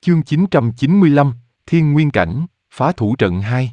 Chương 995, Thiên Nguyên Cảnh, phá thủ trận 2.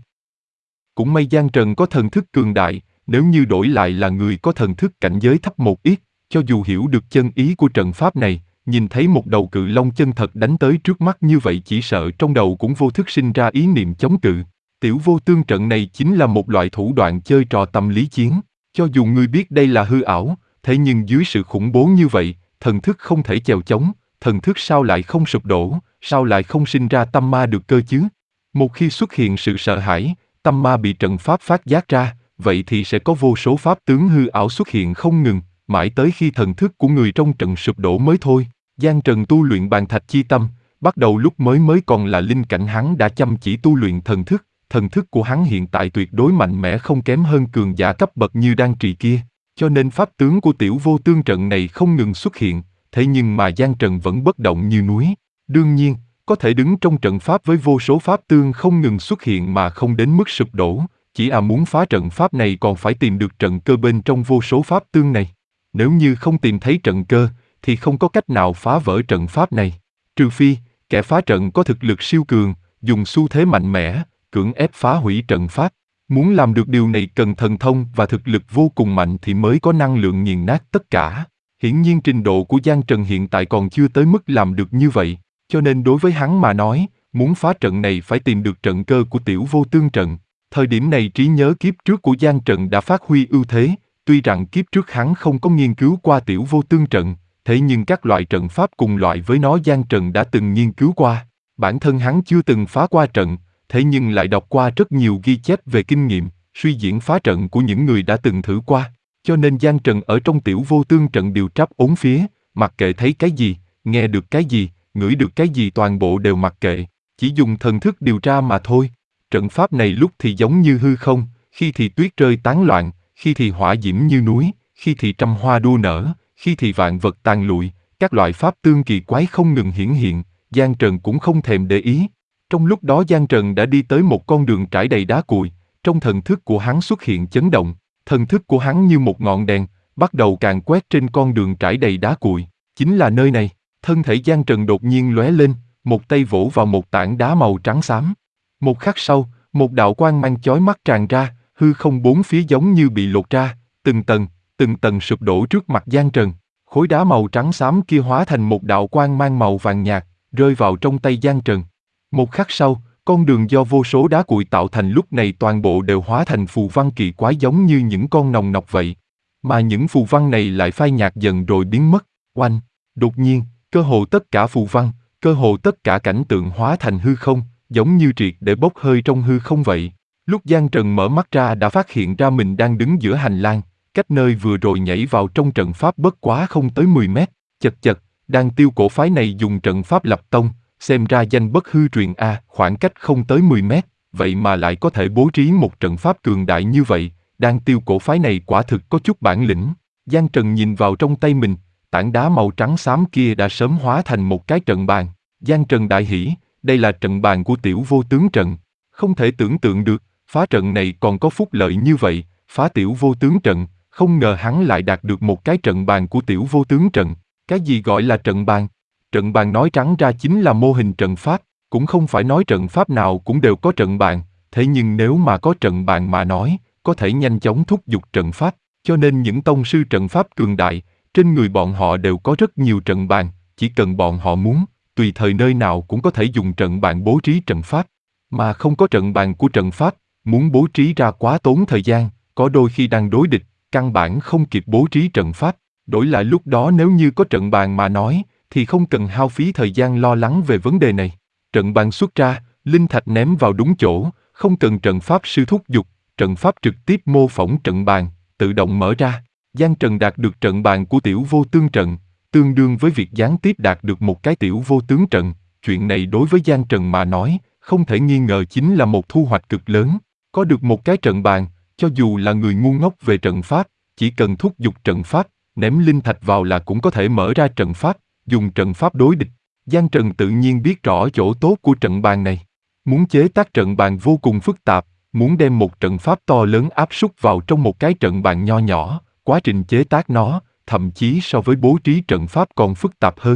Cũng may Giang Trần có thần thức cường đại, nếu như đổi lại là người có thần thức cảnh giới thấp một ít, cho dù hiểu được chân ý của trận pháp này, nhìn thấy một đầu cự long chân thật đánh tới trước mắt như vậy chỉ sợ trong đầu cũng vô thức sinh ra ý niệm chống cự. Tiểu vô tương trận này chính là một loại thủ đoạn chơi trò tâm lý chiến, cho dù ngươi biết đây là hư ảo, thế nhưng dưới sự khủng bố như vậy, thần thức không thể chèo chống, thần thức sao lại không sụp đổ, sao lại không sinh ra tâm ma được cơ chứ? Một khi xuất hiện sự sợ hãi, tâm ma bị trận pháp phát giác ra, vậy thì sẽ có vô số pháp tướng hư ảo xuất hiện không ngừng, mãi tới khi thần thức của người trong trận sụp đổ mới thôi. Giang Trần tu luyện bàn thạch chi tâm, bắt đầu lúc mới còn là linh cảnh hắn đã chăm chỉ tu luyện thần thức của hắn hiện tại tuyệt đối mạnh mẽ không kém hơn cường giả cấp bậc như đan trì kia, cho nên pháp tướng của tiểu vô tương trận này không ngừng xuất hiện, thế nhưng mà Giang Trần vẫn bất động như núi. Đương nhiên, có thể đứng trong trận pháp với vô số pháp tương không ngừng xuất hiện mà không đến mức sụp đổ, chỉ muốn phá trận pháp này còn phải tìm được trận cơ bên trong vô số pháp tương này. Nếu như không tìm thấy trận cơ, thì không có cách nào phá vỡ trận pháp này. Trừ phi, kẻ phá trận có thực lực siêu cường, dùng xu thế mạnh mẽ, cưỡng ép phá hủy trận pháp. Muốn làm được điều này cần thần thông và thực lực vô cùng mạnh thì mới có năng lượng nghiền nát tất cả. Hiển nhiên trình độ của Giang Trần hiện tại còn chưa tới mức làm được như vậy, cho nên đối với hắn mà nói, muốn phá trận này phải tìm được trận cơ của tiểu vô tương trận. Thời điểm này trí nhớ kiếp trước của Giang Trần đã phát huy ưu thế, tuy rằng kiếp trước hắn không có nghiên cứu qua tiểu vô tương trận, thế nhưng các loại trận pháp cùng loại với nó Giang Trần đã từng nghiên cứu qua. Bản thân hắn chưa từng phá qua trận, thế nhưng lại đọc qua rất nhiều ghi chép về kinh nghiệm, suy diễn phá trận của những người đã từng thử qua. Cho nên Giang Trần ở trong tiểu vô tương trận điều tráp bốn phía, mặc kệ thấy cái gì, nghe được cái gì, ngửi được cái gì toàn bộ đều mặc kệ, chỉ dùng thần thức điều tra mà thôi. Trận pháp này lúc thì giống như hư không, khi thì tuyết rơi tán loạn, khi thì hỏa diễm như núi, khi thì trăm hoa đua nở, khi thì vạn vật tàn lụi, các loại pháp tương kỳ quái không ngừng hiển hiện, Giang Trần cũng không thèm để ý. Trong lúc đó Giang Trần đã đi tới một con đường trải đầy đá cuội, trong thần thức của hắn xuất hiện chấn động, thần thức của hắn như một ngọn đèn, bắt đầu càn quét trên con đường trải đầy đá cuội, chính là nơi này. Thân thể Giang Trần đột nhiên lóe lên, một tay vỗ vào một tảng đá màu trắng xám. Một khắc sau, một đạo quang mang chói mắt tràn ra, hư không bốn phía giống như bị lột ra, từng tầng sụp đổ trước mặt Giang Trần. Khối đá màu trắng xám kia hóa thành một đạo quang mang màu vàng nhạt, rơi vào trong tay Giang Trần. Một khắc sau, con đường do vô số đá cuội tạo thành lúc này toàn bộ đều hóa thành phù văn kỳ quái giống như những con nòng nọc vậy. Mà những phù văn này lại phai nhạt dần rồi biến mất. Oanh! Đột nhiên, cơ hồ tất cả phù văn, cơ hồ tất cả cảnh tượng hóa thành hư không, giống như triệt để bốc hơi trong hư không vậy. Lúc Giang Trần mở mắt ra đã phát hiện ra mình đang đứng giữa hành lang, cách nơi vừa rồi nhảy vào trong trận pháp bất quá không tới 10 mét. Chật, Đan Tiêu cổ phái này dùng trận pháp lập tông, xem ra danh bất hư truyền a, khoảng cách không tới 10 mét, vậy mà lại có thể bố trí một trận pháp cường đại như vậy, Đan Tiêu cổ phái này quả thực có chút bản lĩnh. Giang Trần nhìn vào trong tay mình, tảng đá màu trắng xám kia đã sớm hóa thành một cái trận bàn. Giang Trần đại hỉ, đây là trận bàn của tiểu vô tướng trận. Không thể tưởng tượng được, phá trận này còn có phúc lợi như vậy, phá tiểu vô tướng trận, không ngờ hắn lại đạt được một cái trận bàn của tiểu vô tướng trận. Cái gì gọi là trận bàn? Trận bàn nói trắng ra chính là mô hình trận pháp, cũng không phải nói trận pháp nào cũng đều có trận bàn, thế nhưng nếu mà có trận bàn mà nói, có thể nhanh chóng thúc giục trận pháp, cho nên những tông sư trận pháp cường đại, trên người bọn họ đều có rất nhiều trận bàn, chỉ cần bọn họ muốn, tùy thời nơi nào cũng có thể dùng trận bàn bố trí trận pháp. Mà không có trận bàn của trận pháp, muốn bố trí ra quá tốn thời gian, có đôi khi đang đối địch, căn bản không kịp bố trí trận pháp. Đổi lại lúc đó nếu như có trận bàn mà nói, thì không cần hao phí thời gian lo lắng về vấn đề này. Trận bàn xuất ra, linh thạch ném vào đúng chỗ, không cần trận pháp sư thúc giục, trận pháp trực tiếp mô phỏng trận bàn, tự động mở ra. Giang Trần đạt được trận bàn của tiểu vô tương trận, tương đương với việc gián tiếp đạt được một cái tiểu vô tướng trận. Chuyện này đối với Giang Trần mà nói, không thể nghi ngờ chính là một thu hoạch cực lớn. Có được một cái trận bàn, cho dù là người ngu ngốc về trận pháp, chỉ cần thúc giục trận pháp, ném linh thạch vào là cũng có thể mở ra trận pháp, dùng trận pháp đối địch. Giang Trần tự nhiên biết rõ chỗ tốt của trận bàn này. Muốn chế tác trận bàn vô cùng phức tạp, muốn đem một trận pháp to lớn áp suất vào trong một cái trận bàn nho nhỏ, quá trình chế tác nó, thậm chí so với bố trí trận pháp còn phức tạp hơn.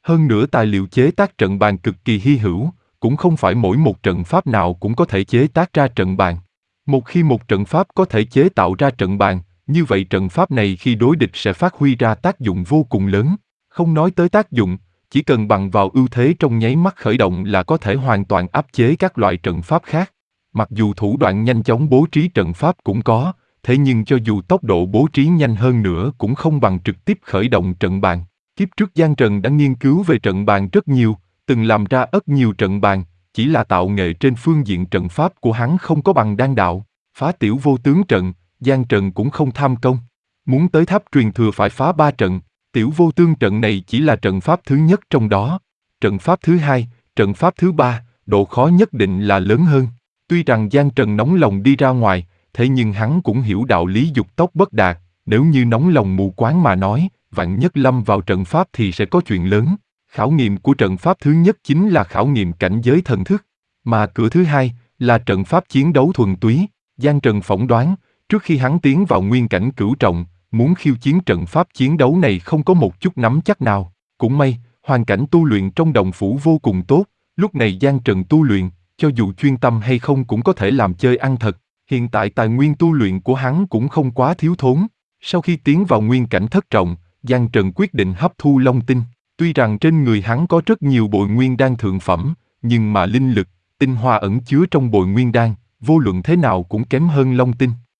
Hơn nữa tài liệu chế tác trận bàn cực kỳ hy hữu, cũng không phải mỗi một trận pháp nào cũng có thể chế tác ra trận bàn. Một khi một trận pháp có thể chế tạo ra trận bàn, như vậy trận pháp này khi đối địch sẽ phát huy ra tác dụng vô cùng lớn. Không nói tới tác dụng, chỉ cần bằng vào ưu thế trong nháy mắt khởi động là có thể hoàn toàn áp chế các loại trận pháp khác. Mặc dù thủ đoạn nhanh chóng bố trí trận pháp cũng có, thế nhưng cho dù tốc độ bố trí nhanh hơn nữa cũng không bằng trực tiếp khởi động trận bàn. Kiếp trước Giang Trần đã nghiên cứu về trận bàn rất nhiều, từng làm ra rất nhiều trận bàn, chỉ là tạo nghệ trên phương diện trận pháp của hắn không có bằng đan đạo. Phá tiểu vô tướng trận, Giang Trần cũng không tham công. Muốn tới tháp truyền thừa phải phá 3 trận, tiểu vô tướng trận này chỉ là trận pháp thứ nhất trong đó. Trận pháp thứ hai, trận pháp thứ ba, độ khó nhất định là lớn hơn. Tuy rằng Giang Trần nóng lòng đi ra ngoài, thế nhưng hắn cũng hiểu đạo lý dục tốc bất đạt, nếu như nóng lòng mù quáng mà nói, vạn nhất lâm vào trận pháp thì sẽ có chuyện lớn. Khảo nghiệm của trận pháp thứ nhất chính là khảo nghiệm cảnh giới thần thức, mà cửa thứ hai là trận pháp chiến đấu thuần túy. Giang Trần phỏng đoán, trước khi hắn tiến vào nguyên cảnh cửu trọng, muốn khiêu chiến trận pháp chiến đấu này không có một chút nắm chắc nào. Cũng may, hoàn cảnh tu luyện trong đồng phủ vô cùng tốt, lúc này Giang Trần tu luyện, cho dù chuyên tâm hay không cũng có thể làm chơi ăn thật. Hiện tại tài nguyên tu luyện của hắn cũng không quá thiếu thốn. Sau khi tiến vào nguyên cảnh thất trọng, Giang Trần quyết định hấp thu long tinh. Tuy rằng trên người hắn có rất nhiều bội nguyên đan thượng phẩm, nhưng mà linh lực, tinh hoa ẩn chứa trong bội nguyên đan, vô luận thế nào cũng kém hơn long tinh.